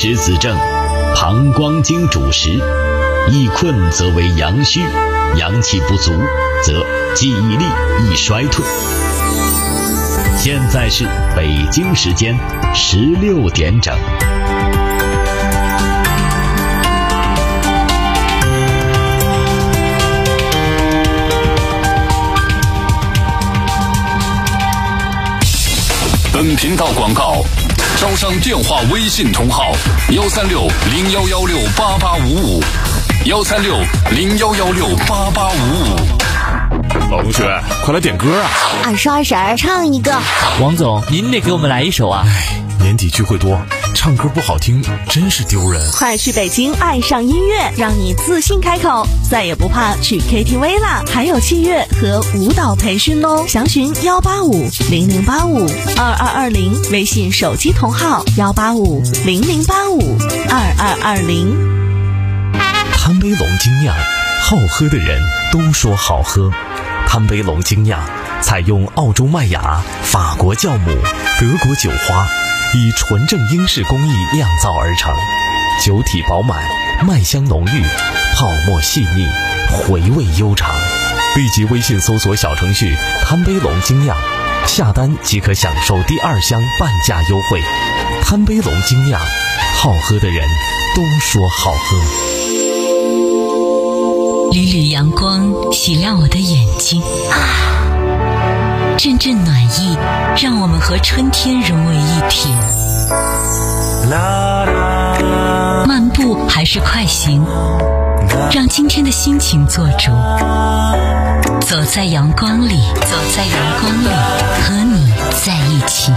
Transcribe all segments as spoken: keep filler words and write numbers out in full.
时子正，膀胱经主食，易困则为阳虚，阳气不足则记忆力易衰退。现在是北京时间十六点整。 本频道广告，招商电话微信同号：幺三六零幺幺六八八五五，幺三六零幺幺六八八五五。 老同学，快来点歌啊！ 二叔二婶儿唱一个。 王总，您得给我们来一首啊！ 哎，年底聚会多，唱歌不好听真是丢人。 快去北京爱上音乐，让你自信开口，再也不怕去 K T V 啦！还有器乐和舞蹈培训哦，详询幺八五零零八五二二二零，微信手机同号幺八五零零八五二二二零。 贪杯龙精酿，好喝的人都说好喝。贪杯龙精酿采用澳洲麦芽、法国酵母、德国酒花，以纯正英式工艺酿造而成，酒体饱满，麦香浓郁，泡沫细腻，回味悠长。立即微信搜索小程序贪杯龙精酿，下单即可享受第二箱半价优惠。贪杯龙精酿，好喝的人都说好喝。 缕缕阳光洗亮我的眼睛啊，阵阵暖意让我们和春天融为一体。漫步还是快行，让今天的心情做主。走在阳光里，走在阳光里，和你在一起。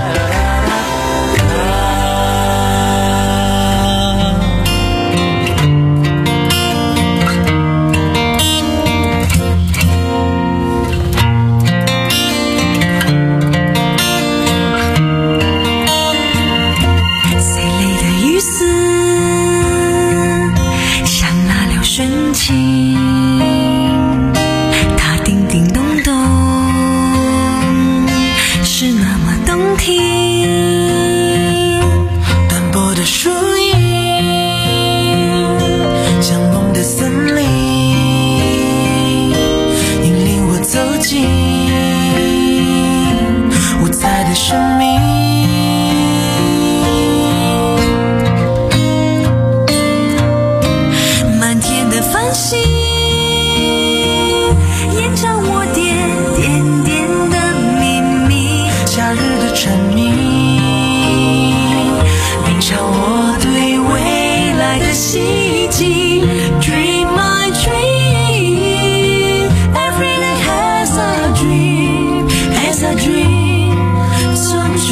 Dream, as I dream, so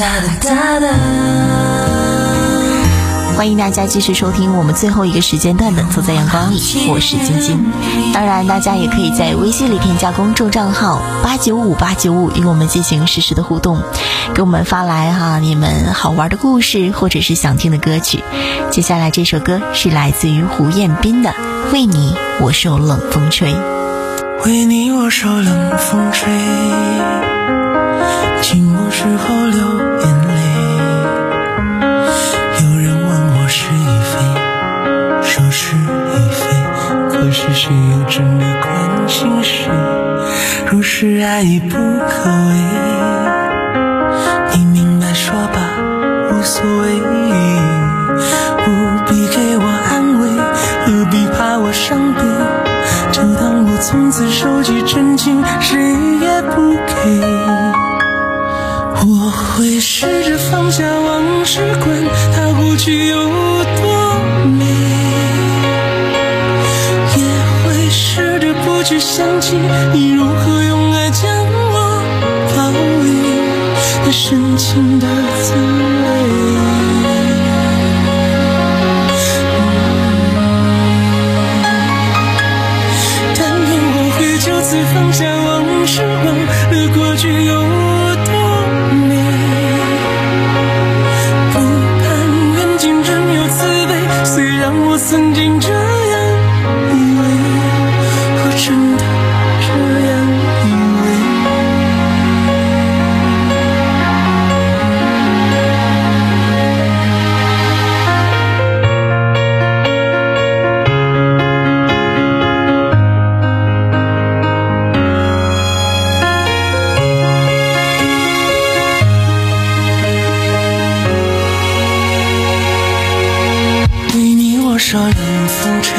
欢迎大家继续收听我们最后一个时间段的走在阳光里，我是晶晶。当然大家也可以在微信里添加公众账号八九五八九五与我们进行实时的互动，给我们发来哈你们好玩的故事或者是想听的歌曲。接下来这首歌是来自于胡彦斌的为你我受冷风吹。 为你我受冷风吹，寂寞时候流眼泪，有人问我是与非，说是与非，可是谁又真的关心谁？若是爱已不可为，你明白说吧，无所谓，不必给我安慰，何必怕我伤悲，就当我从此收集真情，谁也不给。我会试着放下往事，管它过去有多美，也会试着不去想起你如何用爱将我包围，那深情的滋味。放下往事，忘了过去有多美，不盼缘尽真有滋味，虽然我曾经这样以为，我真的这样以为。受冷风吹，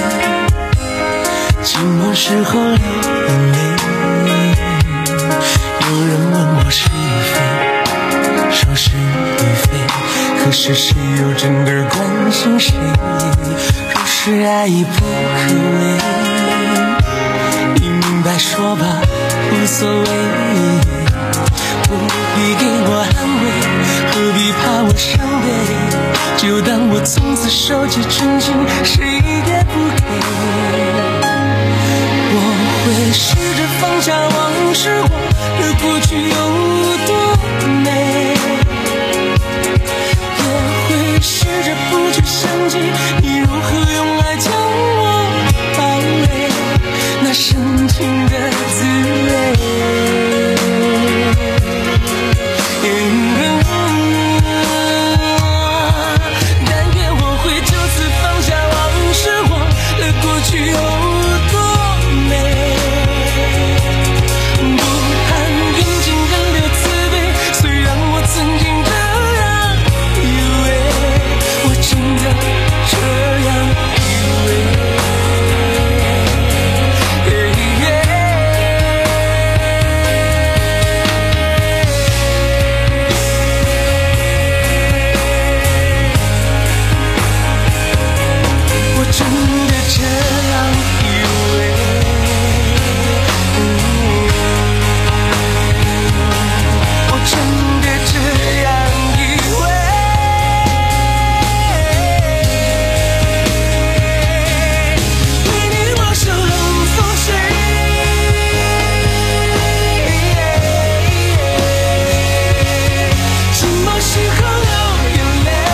寂寞时候流眼泪，有人问我是与非，说是与非，可是谁又真的关心谁？若是爱已不可为，你明白说吧，无所谓，不必给我安慰，何必怕我伤悲，就当我从此收集真情，谁也不给。我会试着放下往事，忘了过去有多美，也会试着不去想起你如何用爱将我包围，那深情的滋味。有多美，不盼缘尽仍留滋味，虽然我曾经这样以为，我真的这样以为。我真的这样以为，我真的这样以为，为你我受冷风吹，寂寞时候流眼泪。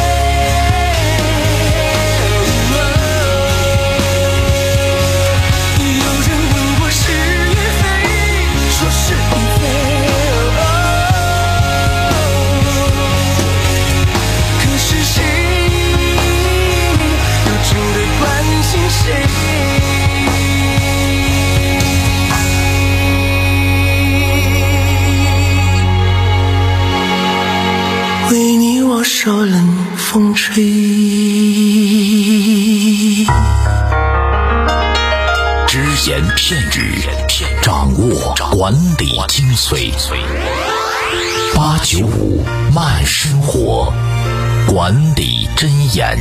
为你我受冷风吹， 只言片语，掌握管理精髓。八九五慢生活，管理真言。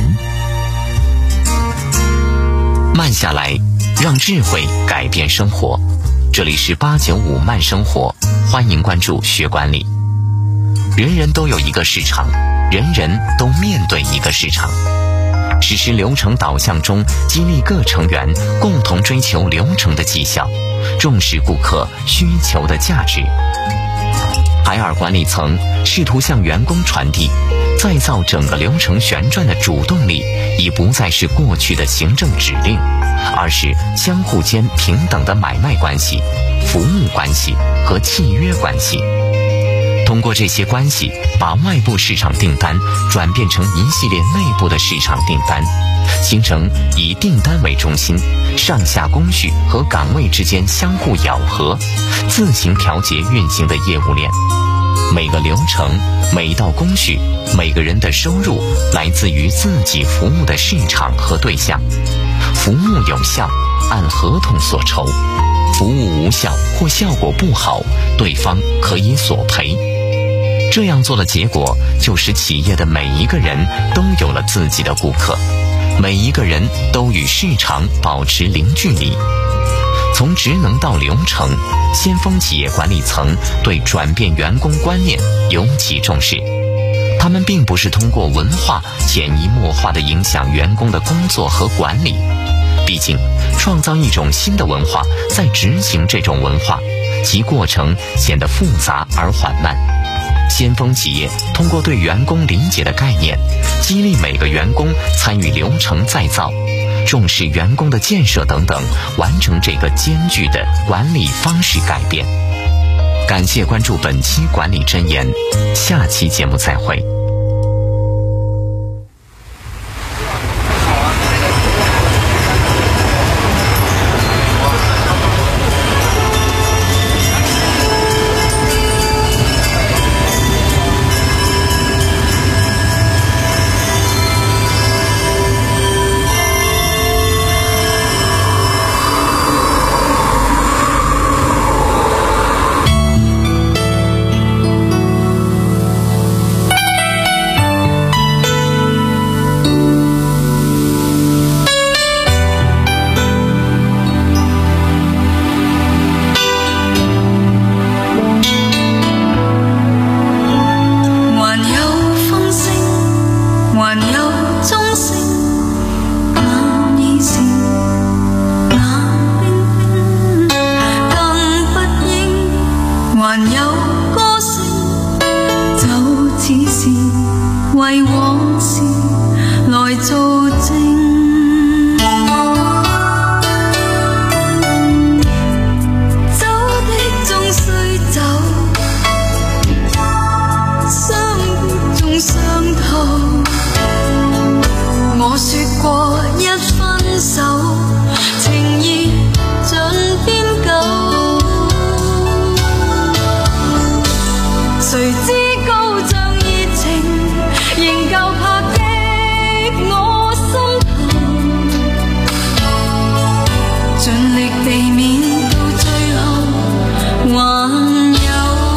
慢下来，让智慧改变生活。这里是八九五慢生活，欢迎关注学管理。 人人都有一个市场，人人都面对一个市场。实施流程导向中，激励各成员共同追求流程的绩效，重视顾客需求的价值。海尔管理层试图向员工传递，再造整个流程旋转的主动力已不再是过去的行政指令，而是相互间平等的买卖关系、服务关系和契约关系。通过这些关系，把外部市场订单转变成一系列内部的市场订单，形成以订单为中心、上下工序和岗位之间相互咬合、自行调节运行的业务链。每个流程、每道工序、每个人的收入来自于自己服务的市场和对象。服务有效，按合同所酬；服务无效或效果不好，对方可以索赔。这样做的结果，就使企业的每一个人都有了自己的顾客，每一个人都与市场保持零距离。从职能到流程，先锋企业管理层对转变员工观念尤其重视。他们并不是通过文化潜移默化地影响员工的工作和管理，毕竟创造一种新的文化，再执行这种文化，其过程显得复杂而缓慢。先锋企业通过对员工理解的概念，激励每个员工参与流程再造，重视员工的建设等等，完成这个艰巨的管理方式改变。感谢关注本期管理箴言，下期节目再会。 为往事来做证。走的终須走，相的終相透。我說過一分手，情意盡變舊。誰知高漲熱情仍舊拍擊我心頭，盡力避免到最後還有。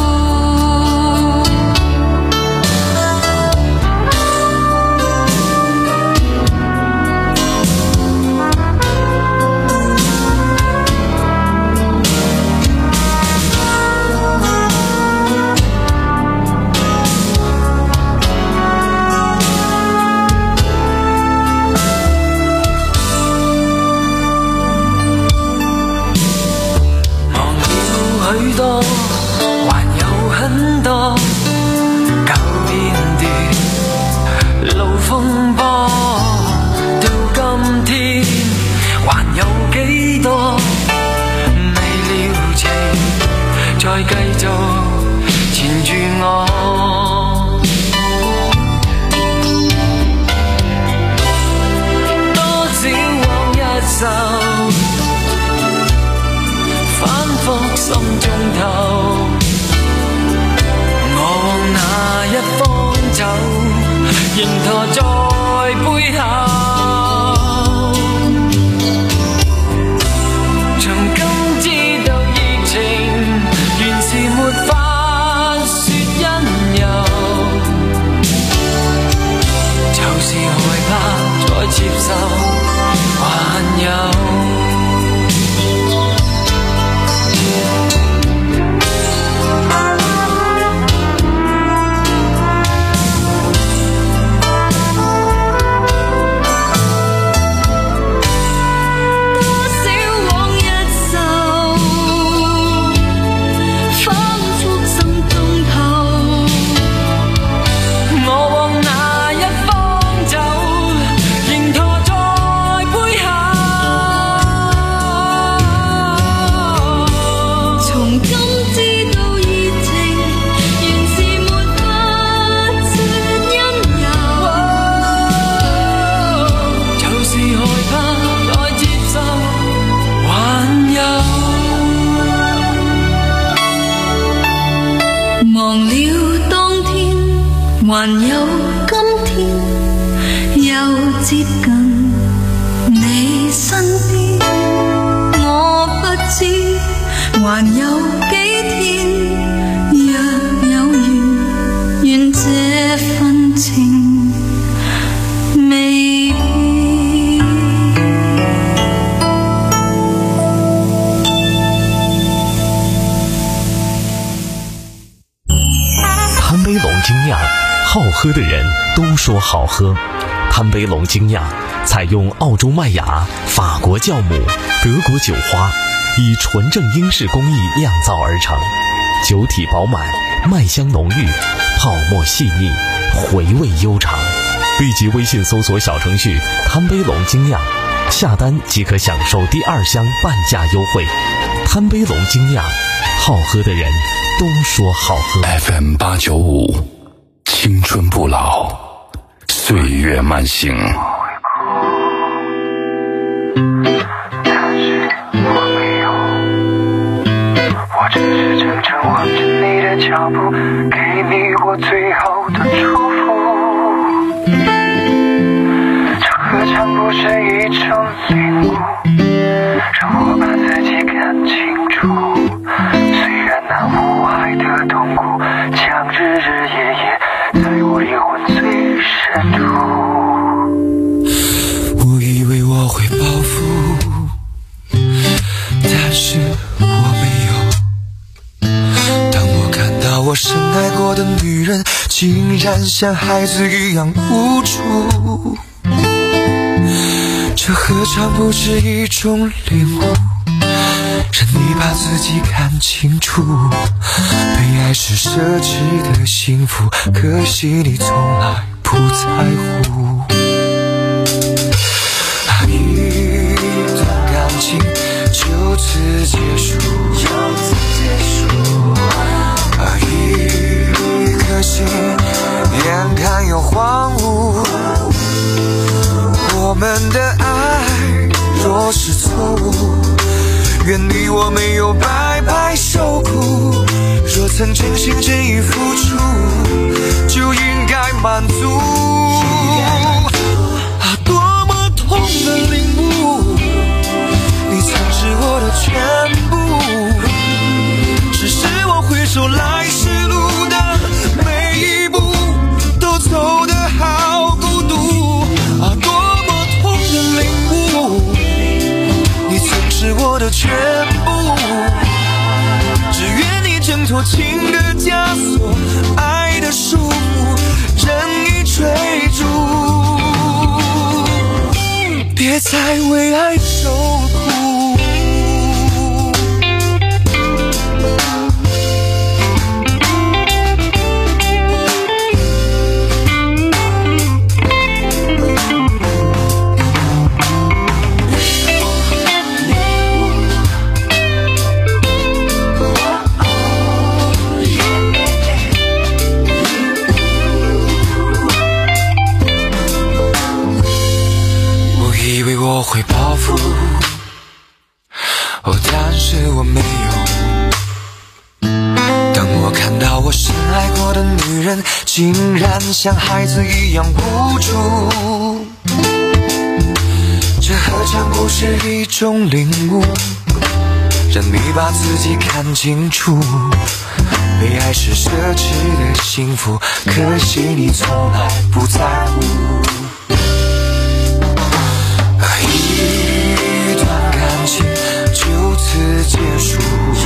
還有很多舊片段，路風波到今天，還有幾多未了情，再繼續纏住我。多少往一首反覆心中頭，我往哪一方走，仍駝在背後。從今知道熱情原是沒法說因由，就是害怕再接受，還有。 還有今天又接近你身邊，我不知還有幾天，若有緣，願這份情未變。 贪杯龙精酿，好喝的人都说好喝。贪杯龙精酿采用澳洲麦芽、法国酵母、德国酒花，以纯正英式工艺酿造而成，酒体饱满，麦香浓郁，泡沫细腻，回味悠长。立即微信搜索小程序贪杯龙精酿，下单即可享受第二箱半价优惠。贪杯龙精酿，好喝的人都说好喝。 F M 八九五，青春不老，岁月慢行。 但是我没有，我只是真正望着你的脚步，给你我最后的祝福。这何尝不是一种领悟，让我把自己看清楚。虽然那无爱的痛苦将日日夜夜在我灵魂最深处。我以为我会报复，但是我没有。当我看到我深爱过的女人竟然像孩子一样无助，这何尝不是一种领悟，让你把自己看清楚。被爱是奢侈的幸福，可惜你从来不在乎。啊，一段感情就此结束，啊，一颗心眼看又荒芜。我们的爱若是错误，愿你我没有白白受苦。若曾真心真意付出，就应该满足。啊，多么痛的领悟，你曾是我的全部，只是我回首来时路的每一步都走得好孤独。啊，多么痛的领悟，你曾是我的全部，只愿你挣脱情的枷锁，爱的束缚任意追逐，别再为爱受苦。我会报复，哦，但是我没有。当我看到我深爱过的女人竟然像孩子一样无助，这何尝不是一种领悟，让你把自己看清楚。被爱是奢侈的幸福，可惜你从来不在乎。一段感情就此结束，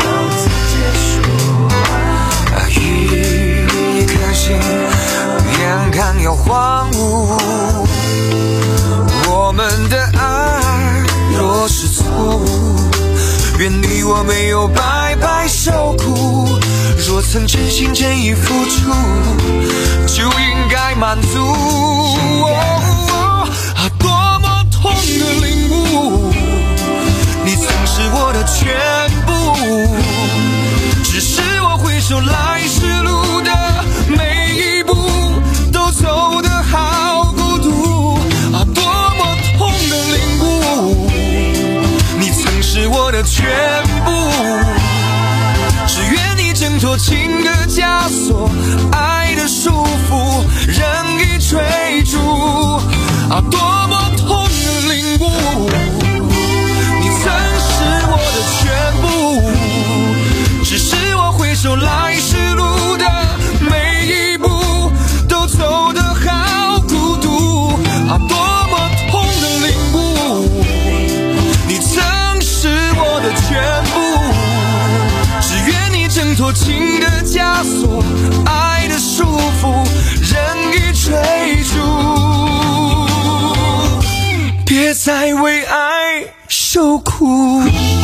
一颗心眼看要荒芜。我们的爱若是错误，愿你我没有白白受苦。若曾真心真意付出，就应该满足。哦啊，多么痛的领悟，你曾是我的全部，只是我回首来时路的每一步都走得好孤独。啊，多么痛的领悟，你曾是我的全部，只愿你挣脱情的枷锁，爱的束缚啊，多么痛的领悟，你曾是我的全部，只是我回首来时路的每一步都走得好孤独啊，多么痛的领悟，你曾是我的全部，只愿你挣脱情的枷锁，爱的束缚，任意追逐，别再为爱受苦。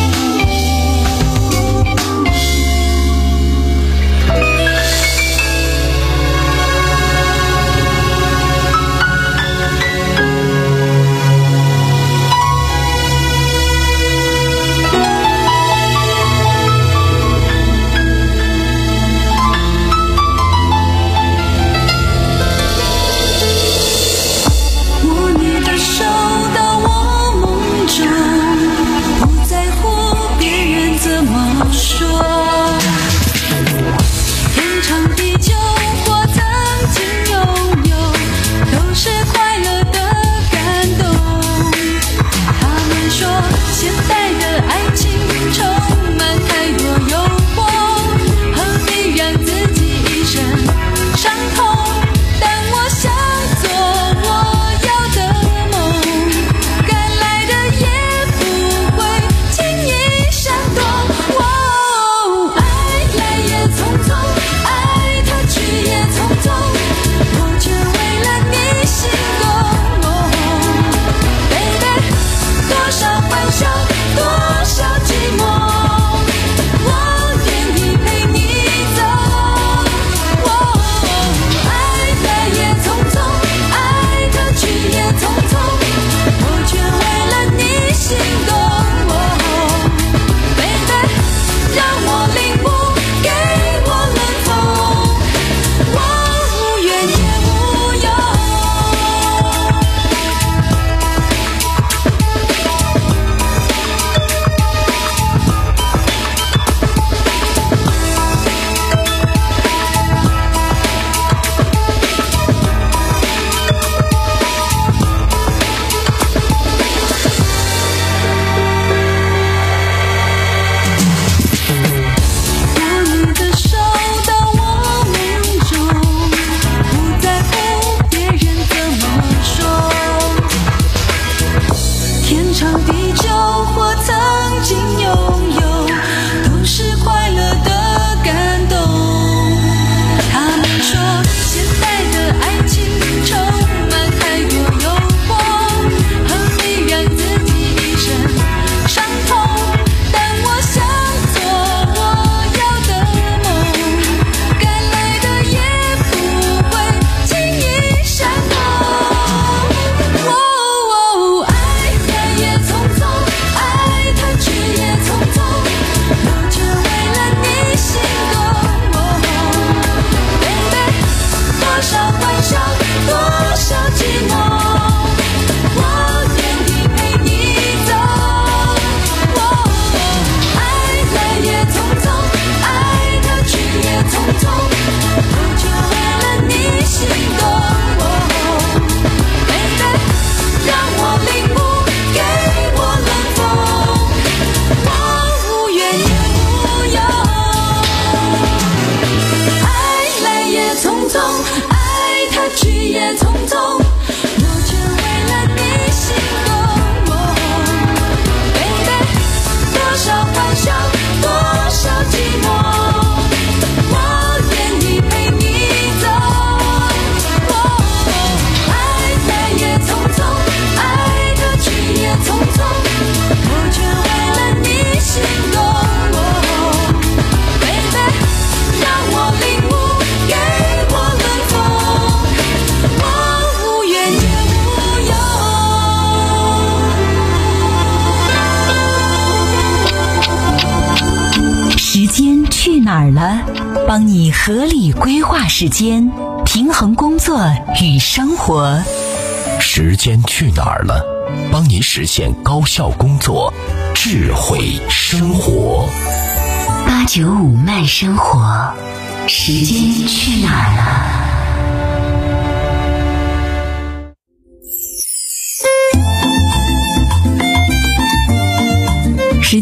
哪儿了？帮你合理规划时间，平衡工作与生活。 时间去哪儿了？帮你实现高效工作，智慧生活。 八九五慢生活，时间去哪儿了？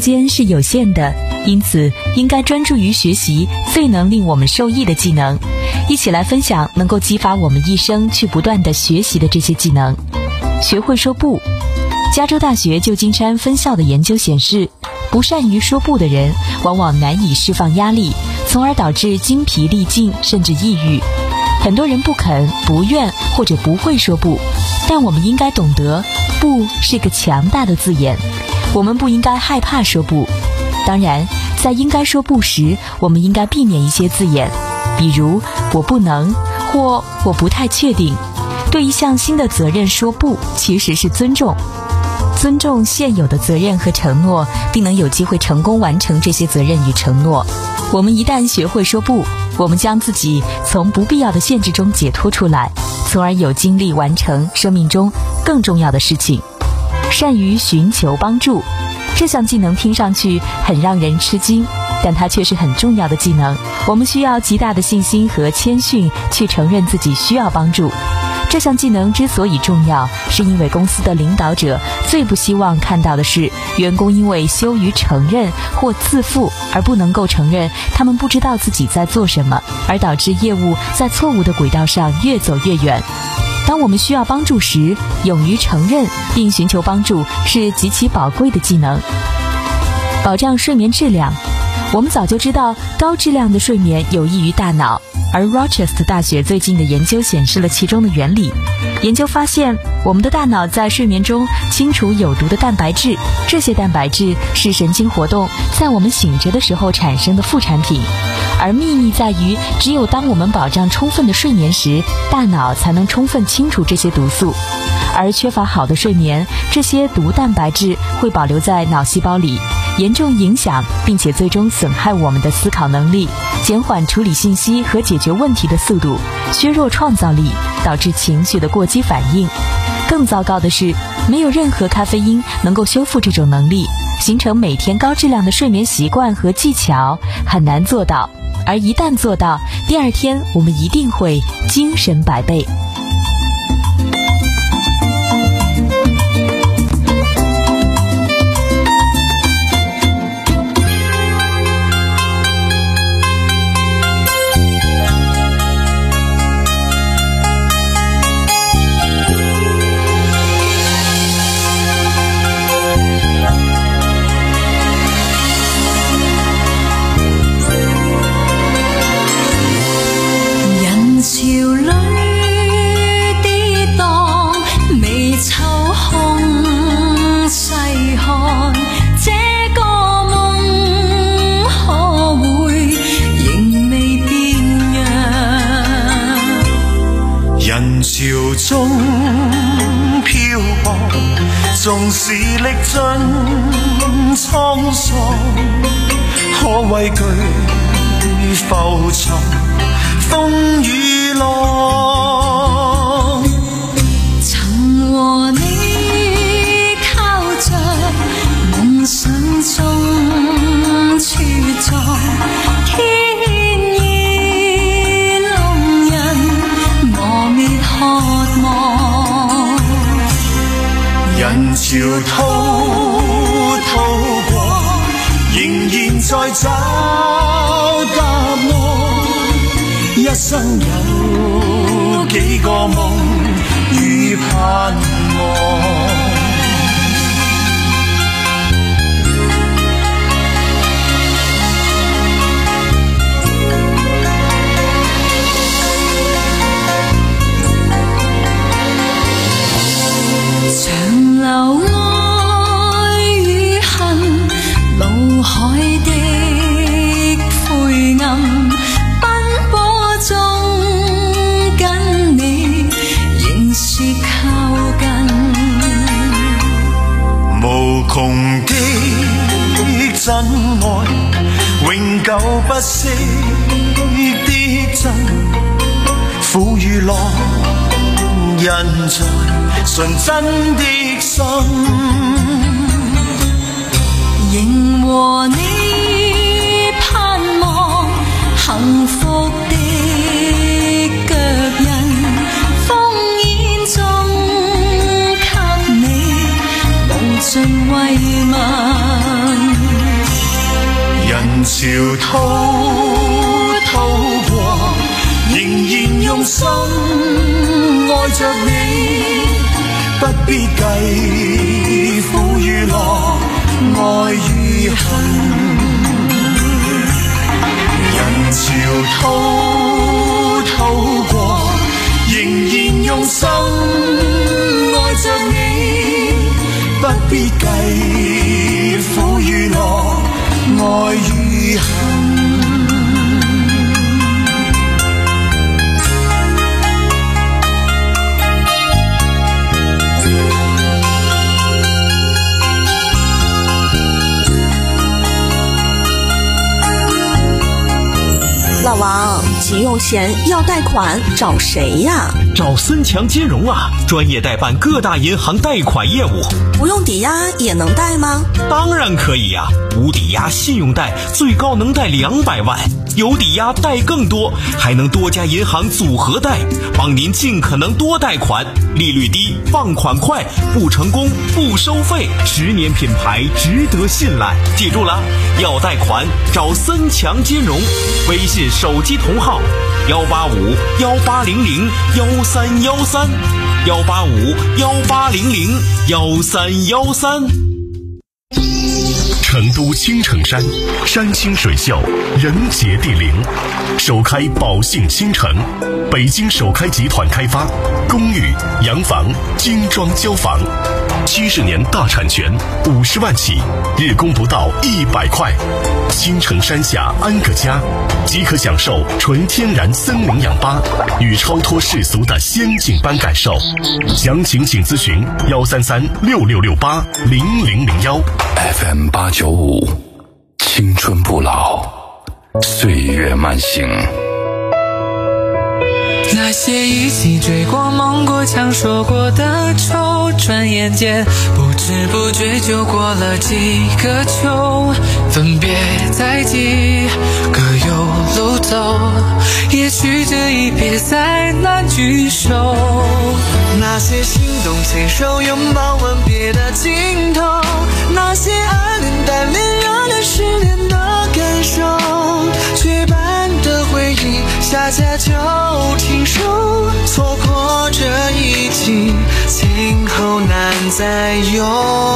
间是有限的，因此应该专注于学习最能令我们受益的技能。一起来分享能够激发我们一生去不断的学习的这些技能。学会说不。加州大学旧金山分校的研究显示，不善于说不的人往往难以释放压力，从而导致精疲力尽甚至抑郁。很多人不肯、不愿或者不会说不，但我们应该懂得，不是个强大的字眼，我们不应该害怕说不。当然，在应该说不时，我们应该避免一些字眼，比如我不能或我不太确定。对一项新的责任说不，其实是尊重。尊重现有的责任和承诺，并能有机会成功完成这些责任与承诺。我们一旦学会说不，我们将自己从不必要的限制中解脱出来，从而有精力完成生命中更重要的事情。善于寻求帮助。这项技能听上去很让人吃惊，但它却是很重要的技能。我们需要极大的信心和谦逊去承认自己需要帮助。这项技能之所以重要，是因为公司的领导者最不希望看到的是员工因为羞于承认或自负而不能够承认他们不知道自己在做什么，而导致业务在错误的轨道上越走越远。当我们需要帮助时，勇于承认并寻求帮助是极其宝贵的技能。保障睡眠质量。我们早就知道高质量的睡眠有益于大脑，而 Rochester 大学最近的研究显示了其中的原理。研究发现，我们的大脑在睡眠中清除有毒的蛋白质，这些蛋白质是神经活动在我们醒着的时候产生的副产品。而秘密在于，只有当我们保障充分的睡眠时，大脑才能充分清除这些毒素。而缺乏好的睡眠，这些毒蛋白质会保留在脑细胞里，严重影响并且最终损害我们的思考能力，减缓处理信息和解决问题的速度，削弱创造力，导致情绪的过激反应。更糟糕的是，没有任何咖啡因能够修复这种能力，形成每天高质量的睡眠习惯和技巧很难做到。而一旦做到，第二天我们一定会精神百倍。 中漂泊，縱使歷盡滄桑，可畏懼浮沉風與浪。 曾和你靠着夢想中茁壯， 人潮滔滔過，仍然在找答案。一生有幾個夢與盼望。 長流愛與恨，腦海的灰暗，奔波中跟你仍是靠近。 無窮的真愛，永久不息的真，苦與樂印在純真的心， 仍和你盼望幸福的腳印，烽煙中給你無盡慰問。 潮滔滔過，仍然用心愛着你，不必計苦與樂，愛與恨。人潮滔滔過，仍然用心愛着你，不必計苦與樂，愛與恨。 老王，急用钱要贷款找谁呀？ 找森强金融啊，专业代办各大银行贷款业务。 不用抵押也能贷吗？ 当然可以呀、啊，无抵押信用贷最高能贷两百万，有抵押贷更多，还能多家银行组合贷，帮您尽可能多贷款，利率低，放款快，不成功不收费，十年品牌，值得信赖。记住了，要贷款找森强金融，微信手机同号幺八五幺八零零幺三幺三幺八五幺八零零幺三幺三。 成都青城山，山清水秀，人杰地灵，首开宝信新城，北京首开集团开发，公寓、洋房、精装交房，七十年大产权，五十万起，日供不到一百块。青城山下安个家，即可享受纯天然森林氧吧与超脱世俗的仙境般感受。详情请咨询幺三三六六六八零零零幺。 F M 八九五，青春不老，岁月慢行。 那些一起追过、梦过、抢说过的愁，转眼间不知不觉就过了几个秋。分别在即，各有路走，也许这一别再难聚首。那些心动牵手、拥抱吻别的尽头，那些暗恋单恋热恋失恋的感受，绝版的回忆下架就停手，错过这一季，今后难再有。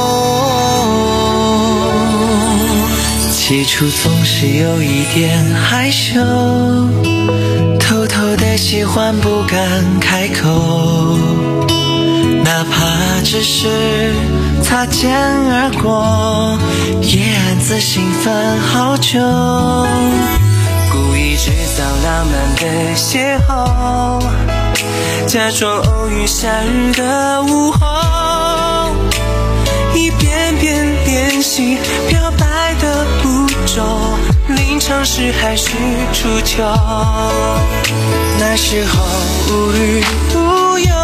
起初总是有一点害羞，偷偷的喜欢不敢开口，哪怕只是擦肩而过，也暗自兴奋好久。故意制造浪漫的邂逅，假装偶遇夏日的午后，一遍遍练习表白的步骤，临场时还是出糗。那时候无虑无忧，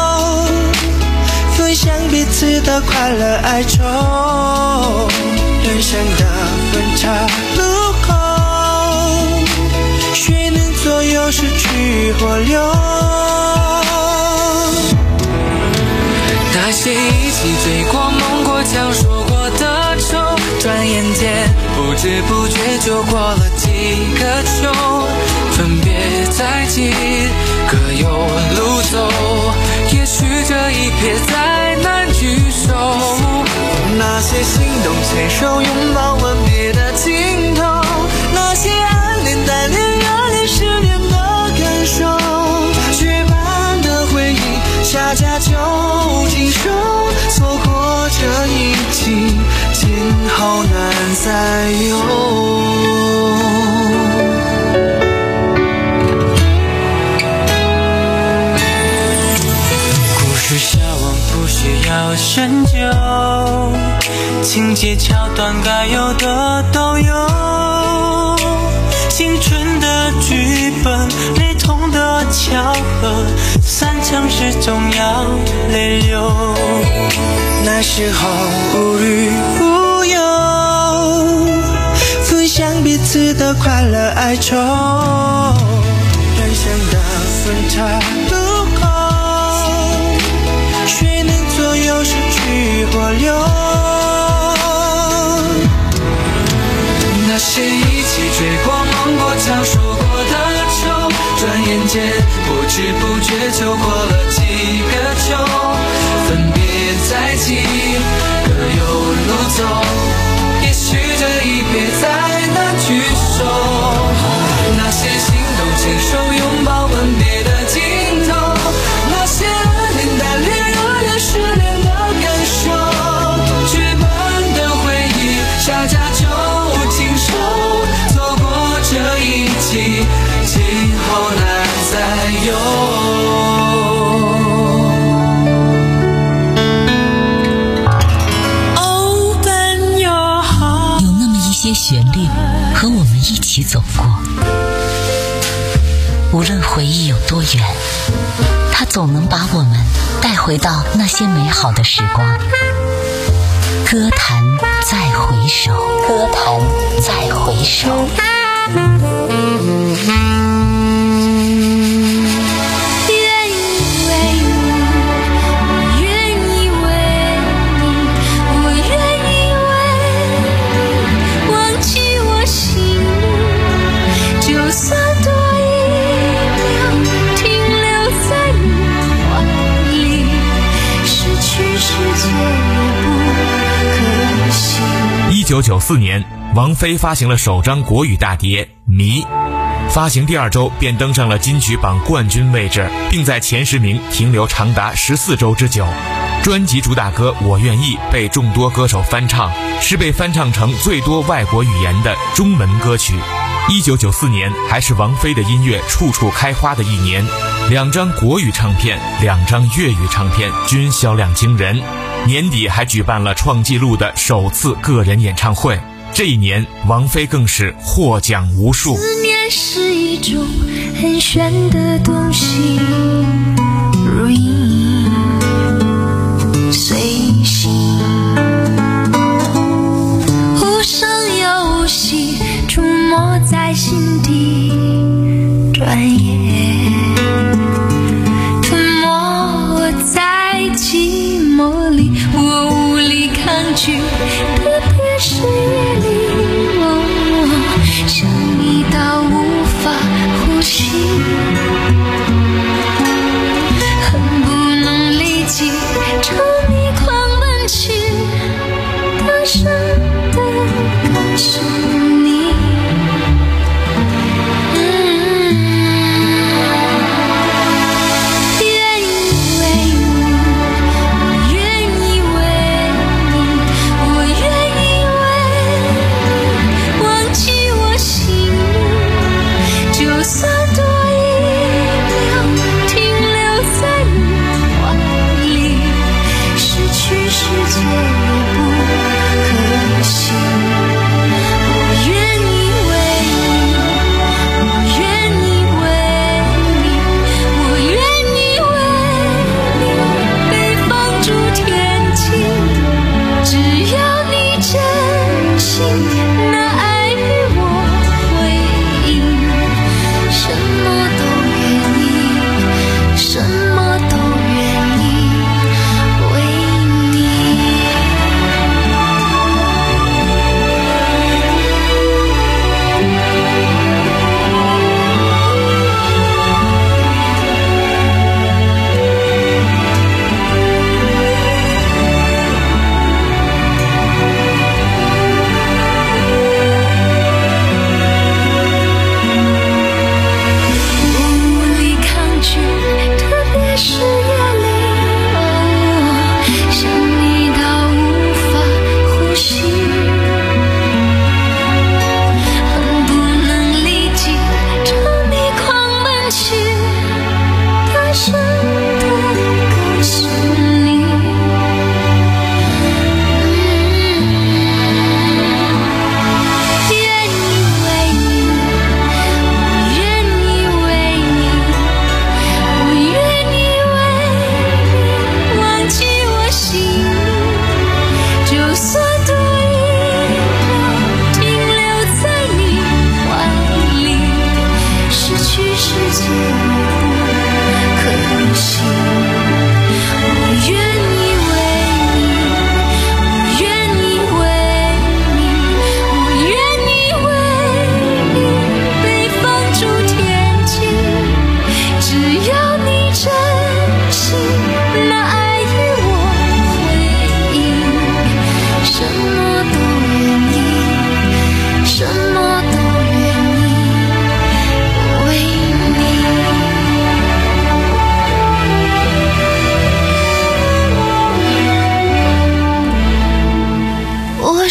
分享彼此的快乐哀愁，人生的分岔路口，谁能左右失去或留？那些一起追过、梦过、讲说过的愁，转眼间不知不觉就过了几个秋。分别在即，各有路走，也许这一别再难聚首。那些心动牵手、拥抱吻别的尽头，那些暗恋单恋热恋失恋的感受，绝版的回忆下架就停手，错过这一季，今后难再有。故事下文不需要深究，情节桥段该有的都有，青春的剧本，雷同的巧合，散场时总要泪流。那时候无虑无忧，分享彼此的快乐哀愁，人生的分岔路口，谁能左右失去或留？那些一起追过梦过讲说过的愁，转眼间不知不觉就过了几个秋，分别在即各有路走，也许这一别再难聚首，那些心动牵手拥抱吻别的镜头，那些暗恋单恋热恋失恋的感受，剧本的回忆下架就停手，错过这一季今后难再有。 旋律和我们一起走过，无论回忆有多远，它总能把我们带回到那些美好的时光。歌坛再回首，歌坛再回首。 一九九四年，王菲发行了首张国语大碟《迷》，发行第二周便登上了金曲榜冠军位置，并在前十名停留长达十四周之久。专辑主打歌《我愿意》被众多歌手翻唱，是被翻唱成最多外国语言的中文歌曲。一九九四年还是王菲的音乐处处开花的一年，两张国语唱片、两张粤语唱片均销量惊人。年底还举办了创纪录的首次个人演唱会，这一年王菲更是获奖无数。 思念是一种很玄的东西，如影随形，无声又无息，触摸在心底，转眼吞没我在寂寞里，我无力抗拒，特别是夜里，哦，想你到无法呼吸，恨不能立即朝你狂奔去，大声地告诉你，我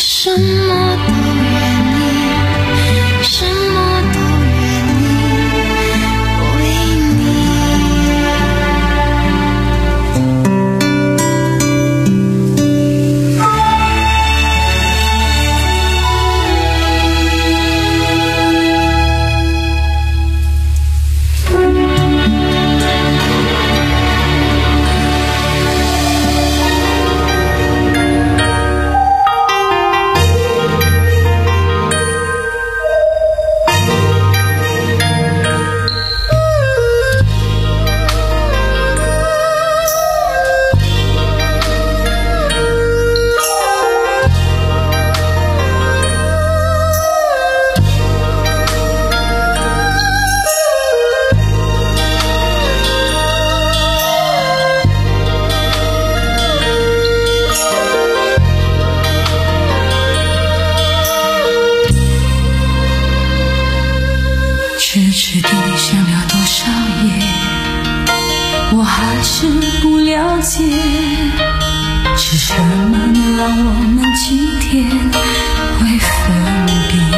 什么都愿意，什么都愿意为你。 痴痴地想了多少夜，我还是不了解，是什么能让我们今天会分别？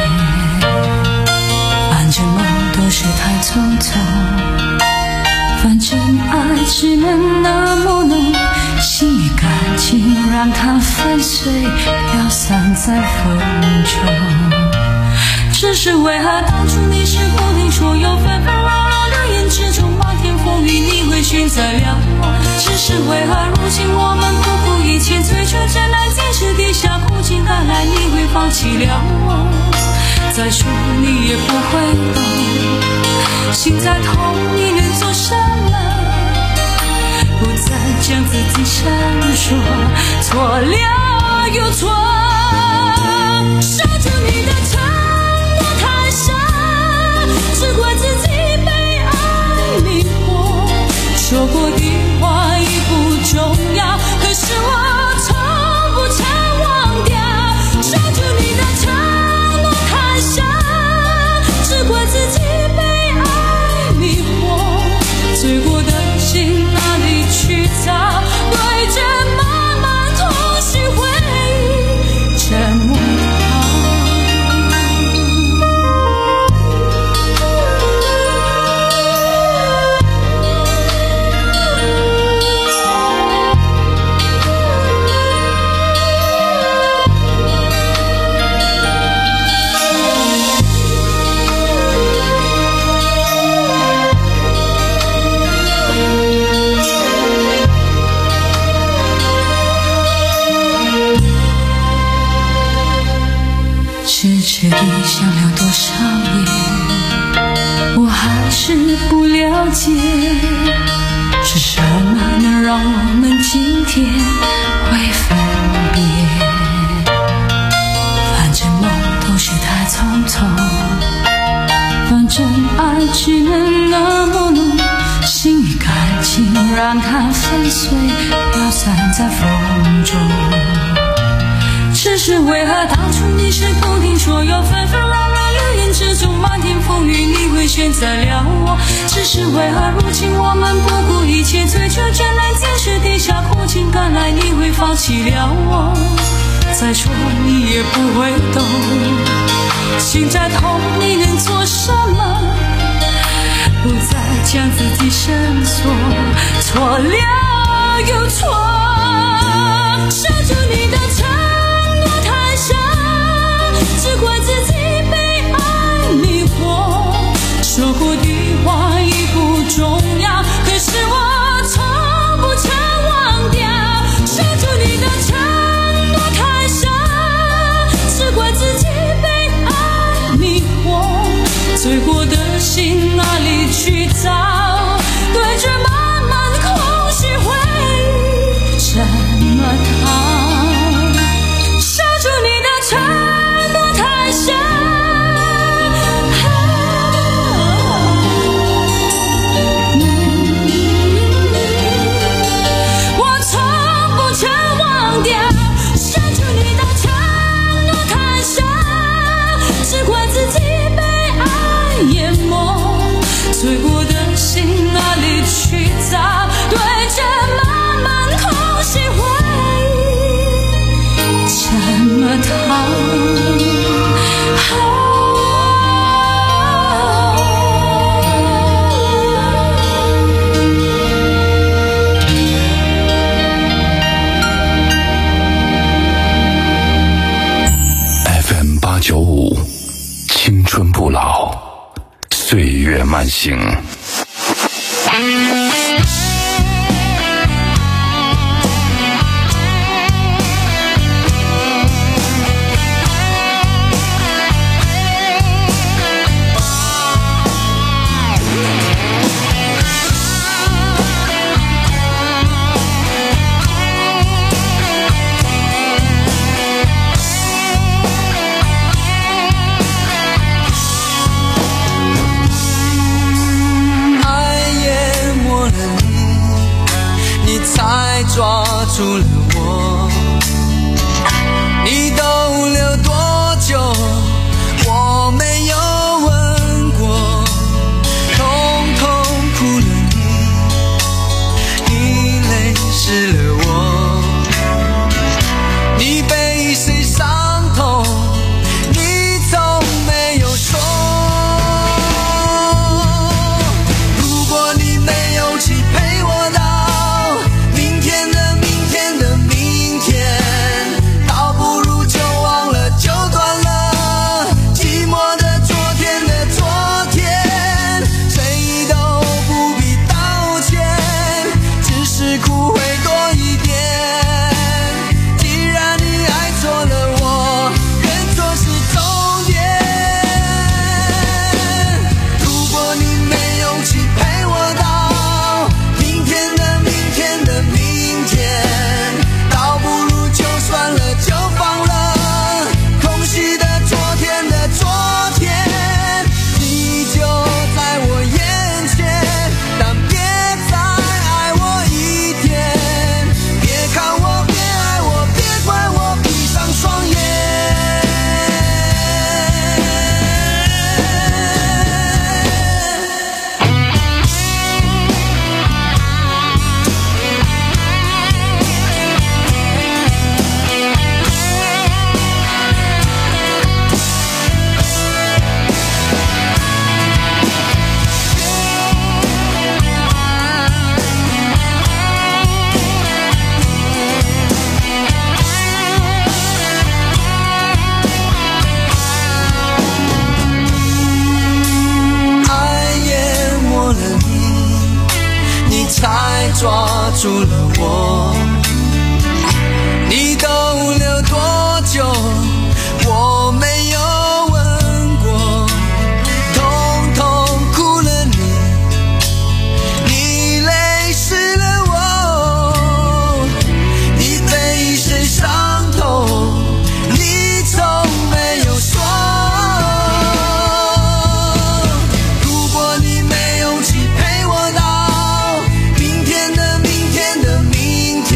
反正梦都是太匆匆，反正爱只能那么浓，心与感情让它粉碎飘散在风中。只是为何当初你是不听说有纷纷扰扰的言之中，漫天风雨你会选择了我？只是为何如今我们不顾一切追求真爱，坚持地下苦尽甘来，你会放弃了我？再说你也不会懂，心在痛你能做什么？不再将自己闪烁，错了又错，守住你的承诺太傻，只怪自己被爱迷惑，说过的话已不重要，可是我从不曾忘掉，守住你的承诺太傻，只怪自己被爱迷惑，醉过的心哪里去找？对着漫漫空虚回忆沉默。痴痴地想了多少夜，我还是不了解，是什么能让我们今天会分别？反正梦都是太匆匆，反正爱只能那么浓，心与感情让它粉碎飘散在风中。只是为何当初你是不听说有纷纷扰扰流言之中，漫天风雨你会选择了我？只是为何如今我们不顾一切追求真爱，坚持地下苦尽甘来，你会放弃了我？再说你也不会懂，心在痛你能做什么？不再将自己深锁，错了又错，守住你的承诺太傻，只怪自己被爱迷惑，说过的话已不重要，可是我从不曾忘掉，守住你的承诺太傻，只怪自己被爱迷惑，醉过的心哪里去找？对着漫漫空虚慢行。 抓住了我，你逗留多久我没有问过，通通哭了你，你泪湿了我，你被谁伤痛你从没有说，如果你没有去陪我到抓住了我，你逗留多久我没有问过，通通哭了你，你泪湿了我，你被谁伤痛你从没有说，如果你没有去陪我到明天的明天的明天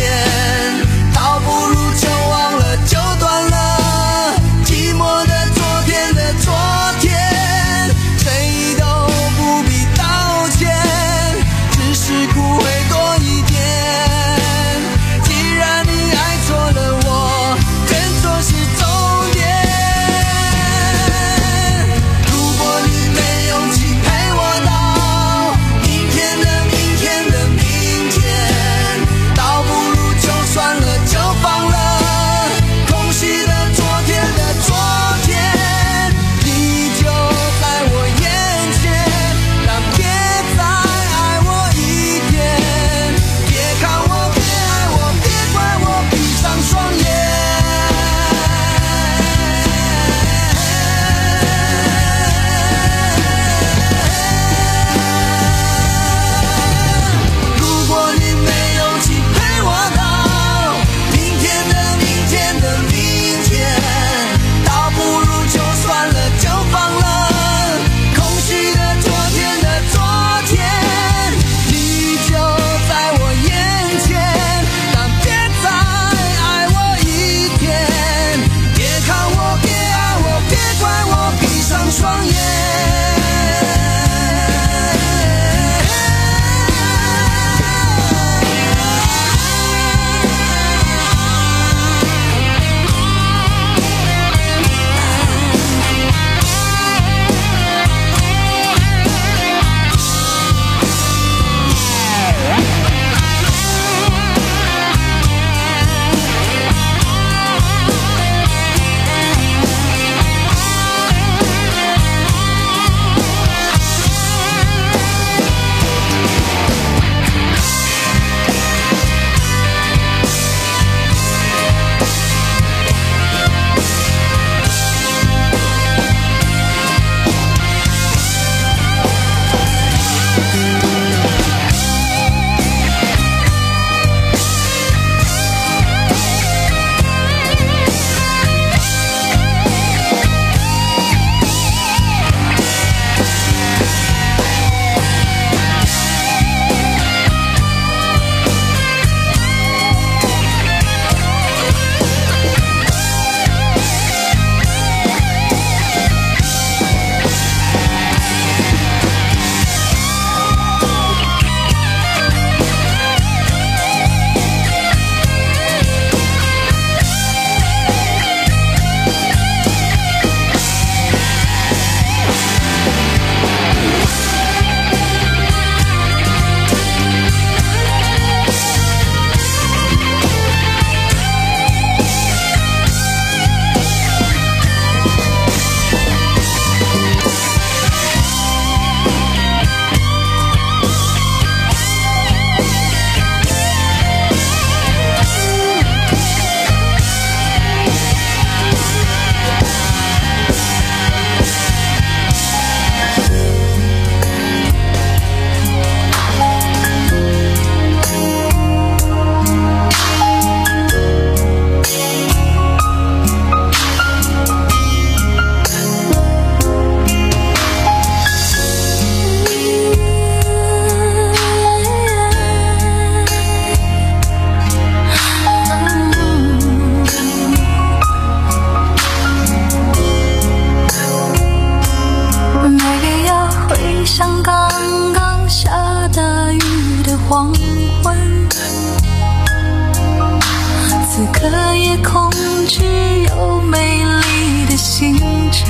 个夜空只有美丽的星辰，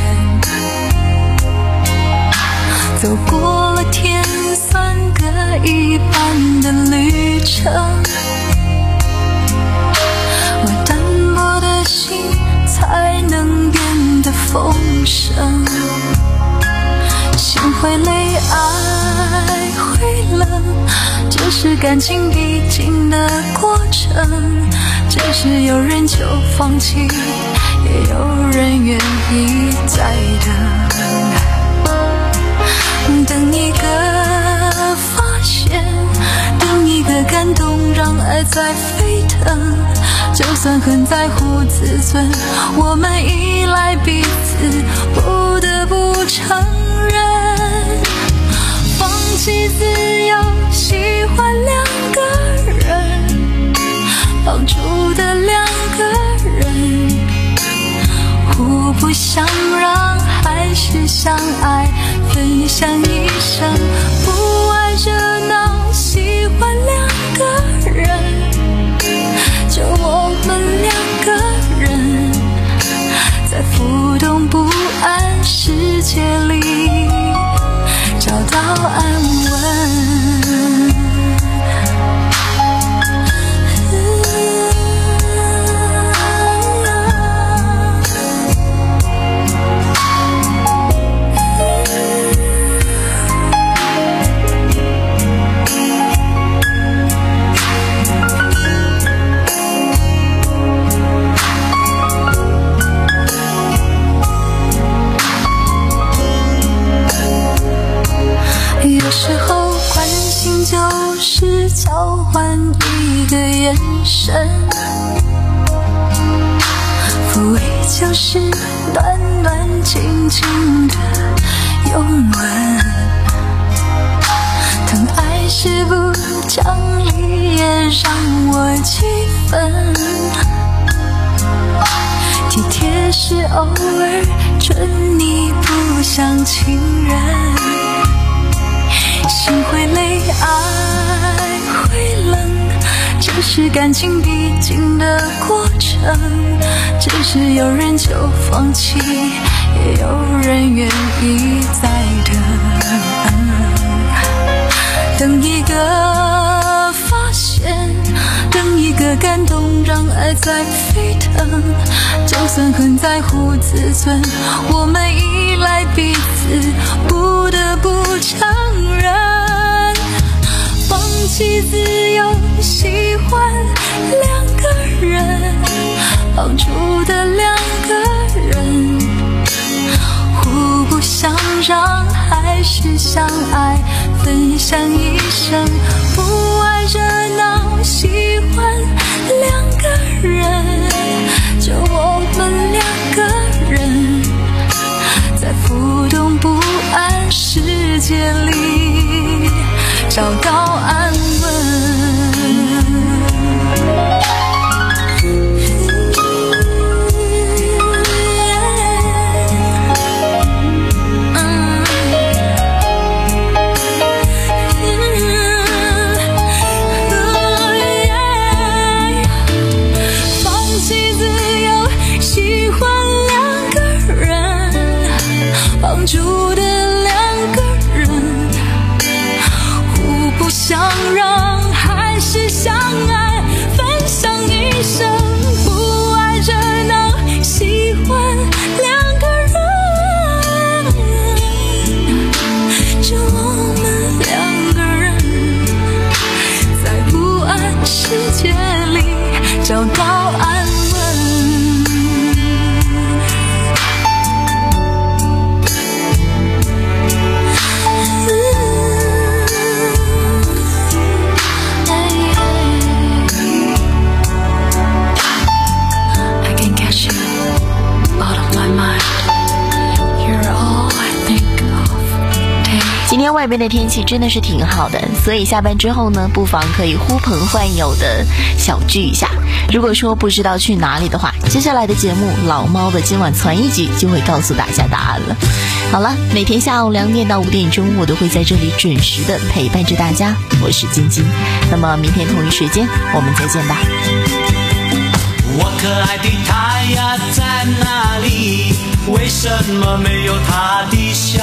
走过了天算各一半的旅程，我单薄的心才能变得丰盛，心会累，爱会冷，这是感情必经的过程，只是有人就放弃，也有人愿意再等，等一个发现，等一个感动，让爱在沸腾，就算很在乎自尊，我们依赖彼此，不得不承认，放弃自由，喜欢两个人，绑住的两个人，互不相让，还是相爱，分享一生，不爱热闹，喜欢两个人，就我们两个人，在浮动不安世界里找到安稳。有时候关心就是交换一个眼神，抚慰就是暖暖静静的拥吻，疼爱是不讲理也让我气愤，体贴是偶尔准你不像情人，心会累，爱会冷，这是感情必经的过程，只是有人就放弃，也有人愿意再等，等一个发现，等一个感动，让爱在沸腾，就算很在乎自尊，我们依赖彼此，不得不承认，放弃自由，喜欢两个人，绑住的两个人，互不相让，还是相爱，分享一生，不爱热闹，喜欢两个人，就我们两个人，在浮动不安世界里找到安稳。住的两个人，互不相让，还是相爱，分享一生，不爱热闹，喜欢两个人，就我们两个人，在不安世界里找到安稳。 今天外边的天气真的是挺好的，所以下班之后呢，不妨可以呼朋唤友的小聚一下。如果说不知道去哪里的话，接下来的节目老猫的今晚传一局就会告诉大家答案了。好了，每天下午两点到五点钟，我都会在这里准时的陪伴着大家，我是晶晶。那么明天同一时间我们再见吧。 我可爱的他呀在哪里？为什么没有他的笑